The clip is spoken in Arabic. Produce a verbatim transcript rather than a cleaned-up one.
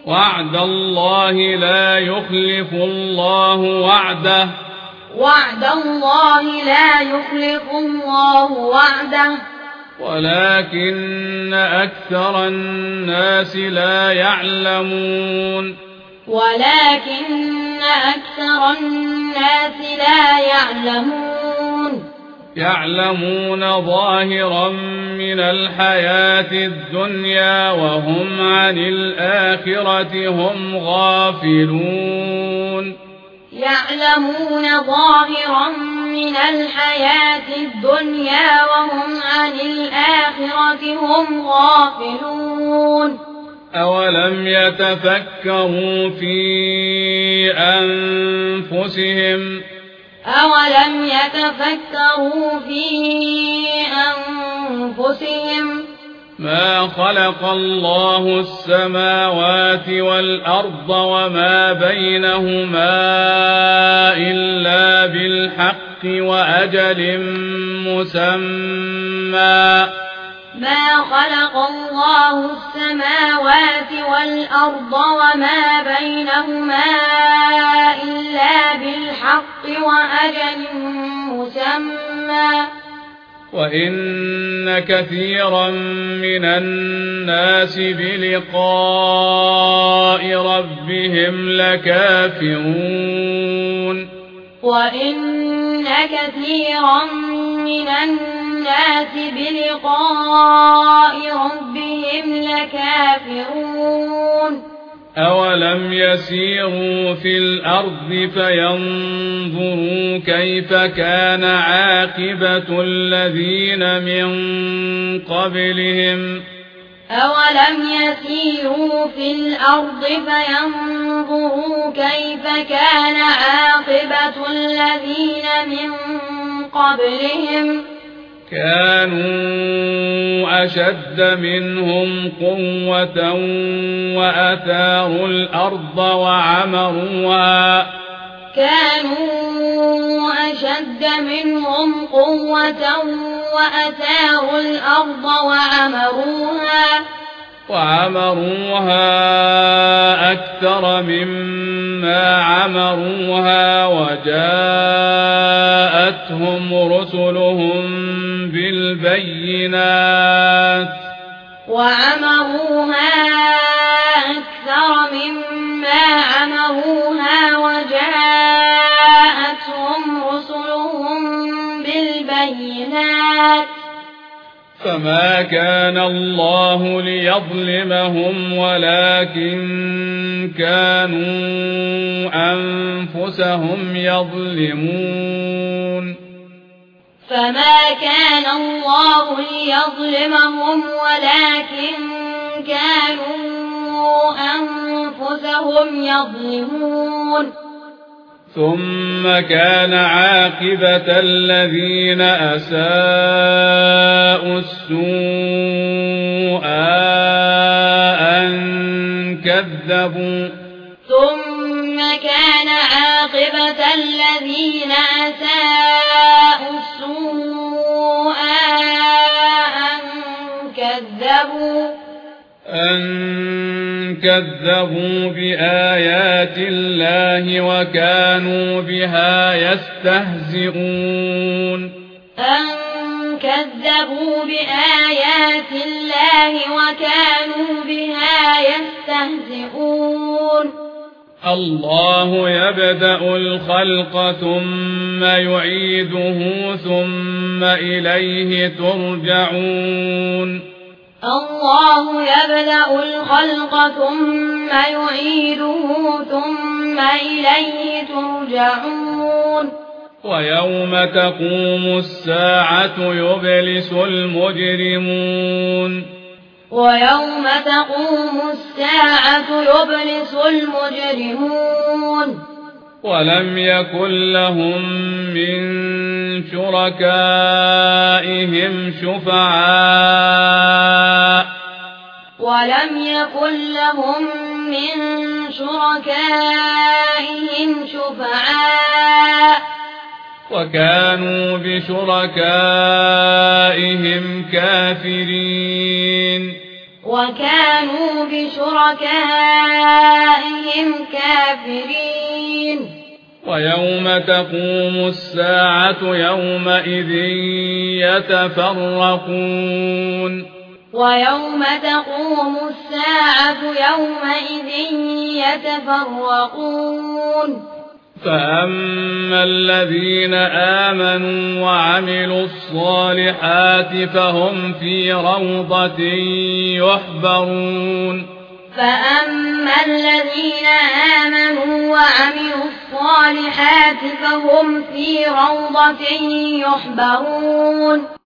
وعد الله لا يخلف الله وعده وعد الله لا يخلف الله وعده ولكن أكثر الناس لا يعلمون ولكن أكثر الناس لا يعلمون يعلمون ظاهرا من الحياة الدنيا وهم عن الآخرة هم غافلون يعلمون ظاهرا من الحياة الدنيا وهم عن الآخرة هم غافلون أولم يتفكروا في أنفسهم أولم يتفكروا في أنفسهم ما خلق الله السماوات والأرض وما بينهما إلا بالحق وأجل مسمى ما خلق الله السماوات والأرض وما بينهما إلا بالحق وأجل مسمى وإن كثيرا من الناس بلقاء ربهم لكافرون وإن كثيرا من الناس بلقاء ربهم لكافرون أولم يسيروا في الأرض فينظروا كيف كان عاقبة الذين من قبلهم أولم يسيروا في الأرض فينظروا كيف كان عاقبة الذين من قبلهم كانوا أشد منهم قوة وأثاروا الأرض وعمروها كانوا أشد منهم قوة وأثاروا الأرض وعمروها وعمروها أكثر مما عمروها وجاءتهم رسلهم بالبينات وعمروها أكثر مما عمروها وجاءتهم رسلهم بالبينات فما كان الله ليظلمهم ولكن كانوا أنفسهم يظلمون فما كان الله ليظلمهم ولكن كانوا أنفسهم يظلمون ثم كان عاقبة الذين أساءوا السوء أن كذبوا ثم كان عاقبة الذين أساءوا السوء أن كذبوا أن كذبوا بآيات الله وكانوا بها يستهزئون أن كذبوا بآيات الله وكانوا بها يستهزئون الله يبدأ الخلق ثم يعيده ثم إليه ترجعون الله يبدأ الخلق ثم يعيده ثم إليه ترجعون ويوم تقوم الساعة يبلس المجرمون ويوم تقوم الساعة يبلس المجرمون ولم يكن لهم من شركائهم شفعاء ولم يكن لهم من شركائهم شفعاء وكانوا بشركائهم كافرين وكانوا بشركائهم كافرين ويوم تقوم الساعة يومئذ يتفرقون ويوم تقوم الساعة يومئذ يتفرقون فأما الذين آمنوا وعملوا الصالحات فهم في روضة يحبرون فأما الذين آمنوا وعملوا الصالحات فهم في روضة يحبرون